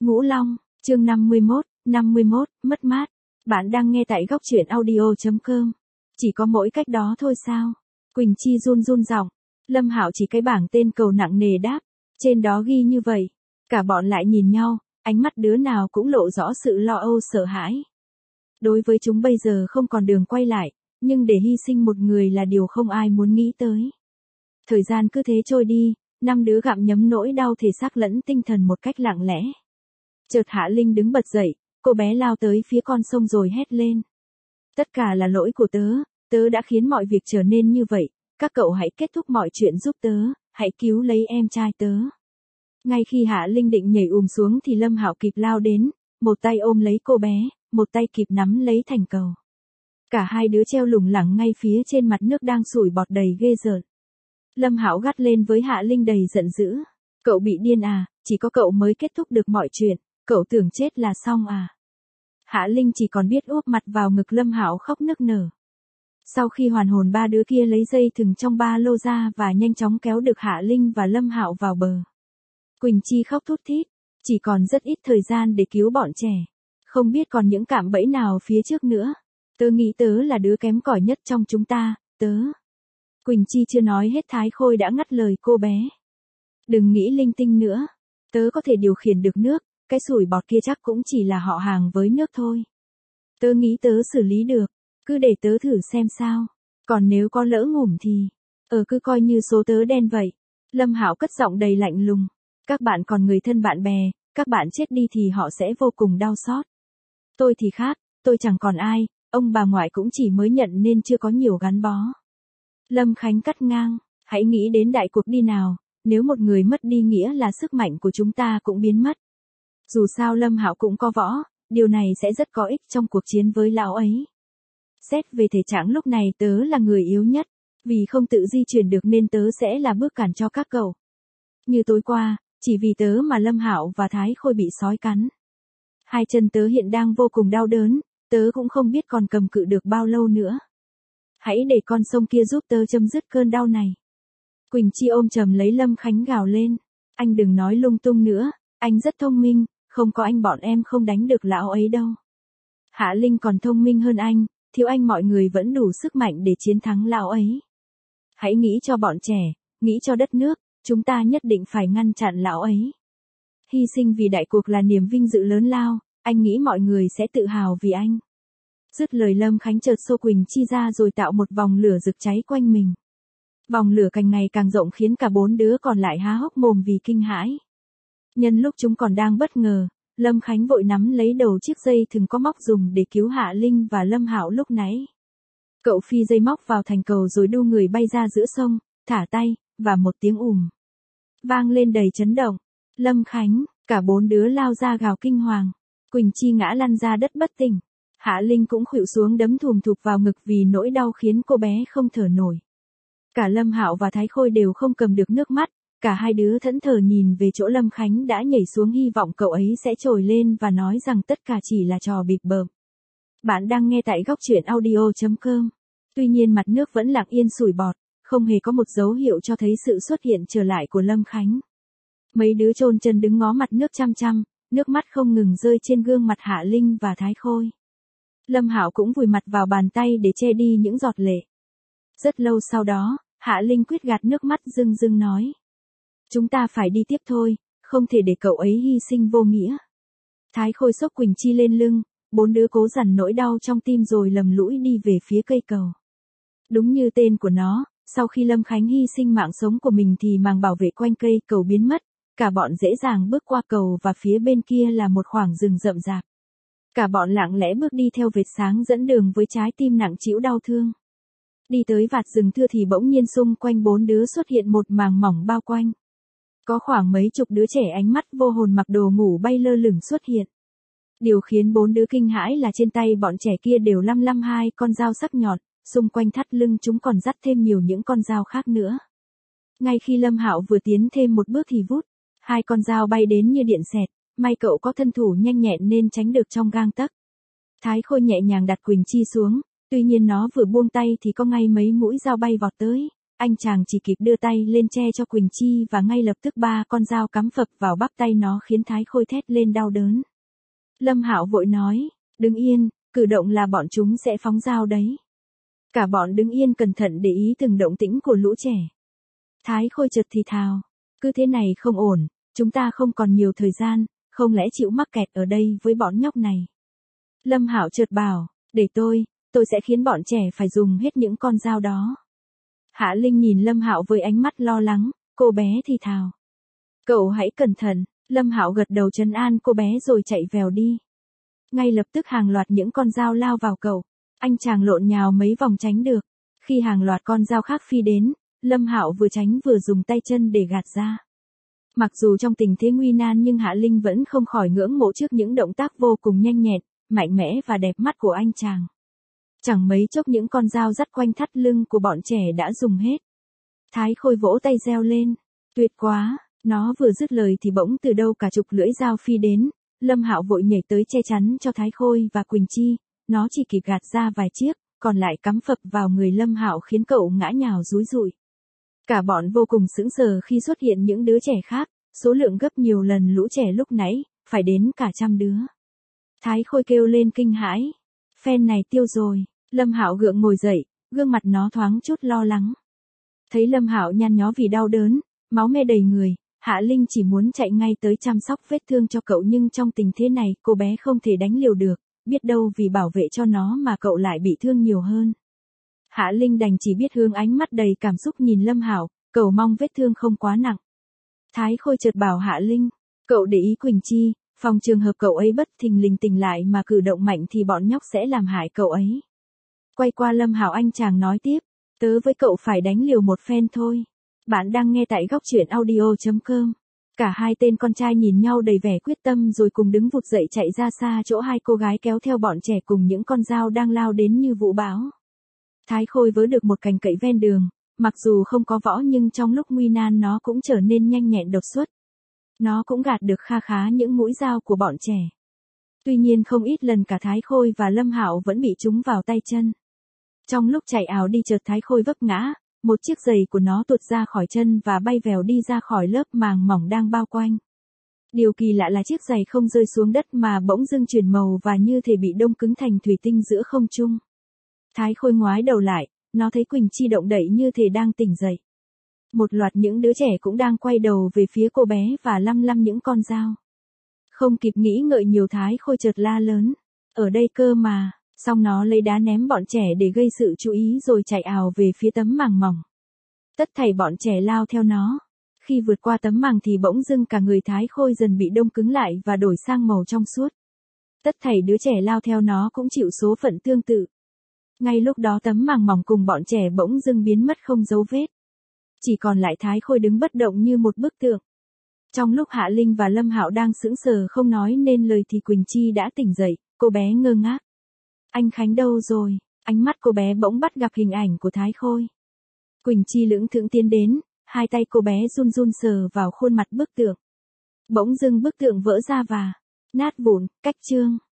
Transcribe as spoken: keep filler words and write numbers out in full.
Ngũ Long, chương năm mươi mốt, năm mươi mốt, mất mát. Bạn đang nghe tại góc truyện audio chấm com. Chỉ có mỗi cách đó thôi sao? Quỳnh Chi run run giọng. Lâm Hạo chỉ cái bảng tên cầu nặng nề đáp. Trên đó ghi như vậy. Cả bọn lại nhìn nhau, ánh mắt đứa nào cũng lộ rõ sự lo âu sợ hãi. Đối với chúng bây giờ không còn đường quay lại, nhưng để hy sinh một người là điều không ai muốn nghĩ tới. Thời gian cứ thế trôi đi, năm đứa gặm nhấm nỗi đau thể xác lẫn tinh thần một cách lặng lẽ. Chợt Hạ Linh đứng bật dậy, cô bé lao tới phía con sông rồi hét lên. Tất cả là lỗi của tớ, tớ đã khiến mọi việc trở nên như vậy, các cậu hãy kết thúc mọi chuyện giúp tớ, hãy cứu lấy em trai tớ. Ngay khi Hạ Linh định nhảy ùm xuống thì Lâm Hạo kịp lao đến, một tay ôm lấy cô bé, một tay kịp nắm lấy thành cầu. Cả hai đứa treo lủng lẳng ngay phía trên mặt nước đang sủi bọt đầy ghê rợn. Lâm Hạo gắt lên với Hạ Linh đầy giận dữ. Cậu bị điên à, chỉ có cậu mới kết thúc được mọi chuyện, cậu tưởng chết là xong à. Hạ Linh chỉ còn biết úp mặt vào ngực Lâm Hạo khóc nức nở. Sau khi hoàn hồn ba đứa kia lấy dây thừng trong ba lô ra và nhanh chóng kéo được Hạ Linh và Lâm Hạo vào bờ. Quỳnh Chi khóc thút thít, chỉ còn rất ít thời gian để cứu bọn trẻ. Không biết còn những cạm bẫy nào phía trước nữa. Tớ nghĩ tớ là đứa kém cỏi nhất trong chúng ta, tớ. Quỳnh Chi chưa nói hết Thái Khôi đã ngắt lời cô bé. Đừng nghĩ linh tinh nữa. Tớ có thể điều khiển được nước, cái sủi bọt kia chắc cũng chỉ là họ hàng với nước thôi. Tớ nghĩ tớ xử lý được, cứ để tớ thử xem sao. Còn nếu có lỡ ngủm thì, ờ cứ coi như số tớ đen vậy. Lâm Hạo cất giọng đầy lạnh lùng. Các bạn còn người thân bạn bè, các bạn chết đi thì họ sẽ vô cùng đau xót. Tôi thì khác, tôi chẳng còn ai, ông bà ngoại cũng chỉ mới nhận nên chưa có nhiều gắn bó. Lâm Khánh cắt ngang, hãy nghĩ đến đại cuộc đi nào, nếu một người mất đi nghĩa là sức mạnh của chúng ta cũng biến mất. Dù sao Lâm Hạo cũng có võ, điều này sẽ rất có ích trong cuộc chiến với lão ấy. Xét về thể trạng lúc này tớ là người yếu nhất, vì không tự di chuyển được nên tớ sẽ là bước cản cho các cậu. Như tối qua, chỉ vì tớ mà Lâm Hạo và Thái Khôi bị sói cắn. Hai chân tớ hiện đang vô cùng đau đớn, tớ cũng không biết còn cầm cự được bao lâu nữa. Hãy để con sông kia giúp tớ chấm dứt cơn đau này. Quỳnh Chi ôm chầm lấy Lâm Khánh gào lên. Anh đừng nói lung tung nữa, anh rất thông minh, không có anh bọn em không đánh được lão ấy đâu. Hạ Linh còn thông minh hơn anh, thiếu anh mọi người vẫn đủ sức mạnh để chiến thắng lão ấy. Hãy nghĩ cho bọn trẻ, nghĩ cho đất nước, chúng ta nhất định phải ngăn chặn lão ấy. Hy sinh vì đại cuộc là niềm vinh dự lớn lao, anh nghĩ mọi người sẽ tự hào vì anh. Dứt lời Lâm Khánh chợt xô Quỳnh Chi ra rồi tạo một vòng lửa rực cháy quanh mình. Vòng lửa càng ngày càng rộng khiến cả bốn đứa còn lại há hốc mồm vì kinh hãi. Nhân lúc chúng còn đang bất ngờ, Lâm Khánh vội nắm lấy đầu chiếc dây thừng có móc dùng để cứu Hạ Linh và Lâm Hạo lúc nãy. Cậu phi dây móc vào thành cầu rồi đu người bay ra giữa sông, thả tay, và một tiếng ùm vang lên đầy chấn động. Lâm Khánh, cả bốn đứa lao ra gào kinh hoàng. Quỳnh Chi ngã lăn ra đất bất tỉnh. Hạ Linh cũng khuỵu xuống đấm thùm thụp vào ngực vì nỗi đau khiến cô bé không thở nổi. Cả Lâm Hạo và Thái Khôi đều không cầm được nước mắt, cả hai đứa thẫn thờ nhìn về chỗ Lâm Khánh đã nhảy xuống hy vọng cậu ấy sẽ trồi lên và nói rằng tất cả chỉ là trò bịp bợm. Bạn đang nghe tại góc truyện audio chấm com. Tuy nhiên mặt nước vẫn lặng yên sủi bọt, không hề có một dấu hiệu cho thấy sự xuất hiện trở lại của Lâm Khánh. Mấy đứa chôn chân đứng ngó mặt nước chăm chăm, nước mắt không ngừng rơi trên gương mặt Hạ Linh và Thái Khôi. Lâm Hạo cũng vùi mặt vào bàn tay để che đi những giọt lệ. Rất lâu sau đó, Hạ Linh quyết gạt nước mắt rưng rưng nói. Chúng ta phải đi tiếp thôi, không thể để cậu ấy hy sinh vô nghĩa. Thái Khôi xốc Quỳnh Chi lên lưng, bốn đứa cố dằn nỗi đau trong tim rồi lầm lũi đi về phía cây cầu. Đúng như tên của nó, sau khi Lâm Khánh hy sinh mạng sống của mình thì màng bảo vệ quanh cây cầu biến mất, cả bọn dễ dàng bước qua cầu và phía bên kia là một khoảng rừng rậm rạp. Cả bọn lặng lẽ bước đi theo vệt sáng dẫn đường với trái tim nặng trĩu đau thương. Đi tới vạt rừng thưa thì bỗng nhiên xung quanh bốn đứa xuất hiện một màng mỏng bao quanh. Có khoảng mấy chục đứa trẻ ánh mắt vô hồn mặc đồ ngủ bay lơ lửng xuất hiện. Điều khiến bốn đứa kinh hãi là trên tay bọn trẻ kia đều lăm lăm hai con dao sắc nhọn, xung quanh thắt lưng chúng còn dắt thêm nhiều những con dao khác nữa. Ngay khi Lâm Hạo vừa tiến thêm một bước thì vút, hai con dao bay đến như điện xẹt, may cậu có thân thủ nhanh nhẹn nên tránh được trong gang tấc. Thái Khôi nhẹ nhàng đặt Quỳnh Chi xuống, tuy nhiên nó vừa buông tay thì có ngay mấy mũi dao bay vọt tới, anh chàng chỉ kịp đưa tay lên che cho Quỳnh Chi và ngay lập tức ba con dao cắm phập vào bắp tay nó khiến Thái Khôi thét lên đau đớn. Lâm Hạo vội nói, đứng yên, cử động là bọn chúng sẽ phóng dao đấy. Cả bọn đứng yên cẩn thận để ý từng động tĩnh của lũ trẻ. Thái Khôi chợt thì thào, cứ thế này không ổn, chúng ta không còn nhiều thời gian, không lẽ chịu mắc kẹt ở đây với bọn nhóc này. Lâm Hạo chợt bảo, để tôi, tôi sẽ khiến bọn trẻ phải dùng hết những con dao đó. Hạ Linh nhìn Lâm Hạo với ánh mắt lo lắng, cô bé thì thào. Cậu hãy cẩn thận, Lâm Hạo gật đầu trấn an cô bé rồi chạy vèo đi. Ngay lập tức hàng loạt những con dao lao vào cậu, anh chàng lộn nhào mấy vòng tránh được. Khi hàng loạt con dao khác phi đến, Lâm Hạo vừa tránh vừa dùng tay chân để gạt ra. Mặc dù trong tình thế nguy nan nhưng Hạ Linh vẫn không khỏi ngưỡng mộ trước những động tác vô cùng nhanh nhẹn, mạnh mẽ và đẹp mắt của anh chàng. Chẳng mấy chốc những con dao dắt quanh thắt lưng của bọn trẻ đã dùng hết. Thái Khôi vỗ tay reo lên, tuyệt quá, nó vừa dứt lời thì bỗng từ đâu cả chục lưỡi dao phi đến, Lâm Hạo vội nhảy tới che chắn cho Thái Khôi và Quỳnh Chi, nó chỉ kịp gạt ra vài chiếc, còn lại cắm phập vào người Lâm Hạo khiến cậu ngã nhào rúi rụi. Cả bọn vô cùng sững sờ khi xuất hiện những đứa trẻ khác, số lượng gấp nhiều lần lũ trẻ lúc nãy, phải đến cả trăm đứa. Thái Khôi kêu lên kinh hãi, phen này tiêu rồi. Lâm Hạo gượng ngồi dậy, gương mặt nó thoáng chút lo lắng. Thấy Lâm Hạo nhăn nhó vì đau đớn, máu me đầy người, Hạ Linh chỉ muốn chạy ngay tới chăm sóc vết thương cho cậu nhưng trong tình thế này cô bé không thể đánh liều được, biết đâu vì bảo vệ cho nó mà cậu lại bị thương nhiều hơn. Hạ Linh đành chỉ biết hướng ánh mắt đầy cảm xúc nhìn Lâm Hạo, cầu mong vết thương không quá nặng. Thái Khôi chợt bảo Hạ Linh, cậu để ý Quỳnh Chi, phòng trường hợp cậu ấy bất thình lình tỉnh lại mà cử động mạnh thì bọn nhóc sẽ làm hại cậu ấy. Quay qua Lâm Hạo anh chàng nói tiếp, tớ với cậu phải đánh liều một phen thôi. Bạn đang nghe tại góc truyện audio chấm com. Cả hai tên con trai nhìn nhau đầy vẻ quyết tâm rồi cùng đứng vụt dậy chạy ra xa chỗ hai cô gái kéo theo bọn trẻ cùng những con dao đang lao đến như vũ bão. Thái Khôi vớ được một cành cậy ven đường, mặc dù không có võ nhưng trong lúc nguy nan nó cũng trở nên nhanh nhẹn đột xuất. Nó cũng gạt được kha khá những mũi dao của bọn trẻ. Tuy nhiên không ít lần cả Thái Khôi và Lâm Hạo vẫn bị trúng vào tay chân. Trong lúc chạy ảo đi chợt Thái Khôi vấp ngã, một chiếc giày của nó tuột ra khỏi chân và bay vèo đi ra khỏi lớp màng mỏng đang bao quanh. Điều kỳ lạ là chiếc giày không rơi xuống đất mà bỗng dưng chuyển màu và như thể bị đông cứng thành thủy tinh giữa không trung. Thái Khôi ngoái đầu lại, nó thấy Quỳnh Chi động đậy như thể đang tỉnh dậy. Một loạt những đứa trẻ cũng đang quay đầu về phía cô bé và lăm lăm những con dao. Không kịp nghĩ ngợi nhiều Thái Khôi chợt la lớn, ở đây cơ mà. Xong nó lấy đá ném bọn trẻ để gây sự chú ý rồi chạy ào về phía tấm màng mỏng. Tất thảy bọn trẻ lao theo nó. Khi vượt qua tấm màng thì bỗng dưng cả người Thái Khôi dần bị đông cứng lại và đổi sang màu trong suốt. Tất thảy đứa trẻ lao theo nó cũng chịu số phận tương tự. Ngay lúc đó tấm màng mỏng cùng bọn trẻ bỗng dưng biến mất không dấu vết. Chỉ còn lại Thái Khôi đứng bất động như một bức tượng. Trong lúc Hạ Linh và Lâm Hạo đang sững sờ không nói nên lời thì Quỳnh Chi đã tỉnh dậy, cô bé ngơ ngác. Anh Khánh đâu rồi? Ánh mắt cô bé bỗng bắt gặp hình ảnh của Thái Khôi. Quỳnh Chi lững thững tiến đến, hai tay cô bé run run sờ vào khuôn mặt bức tượng. Bỗng dưng bức tượng vỡ ra và nát vụn, cách chương.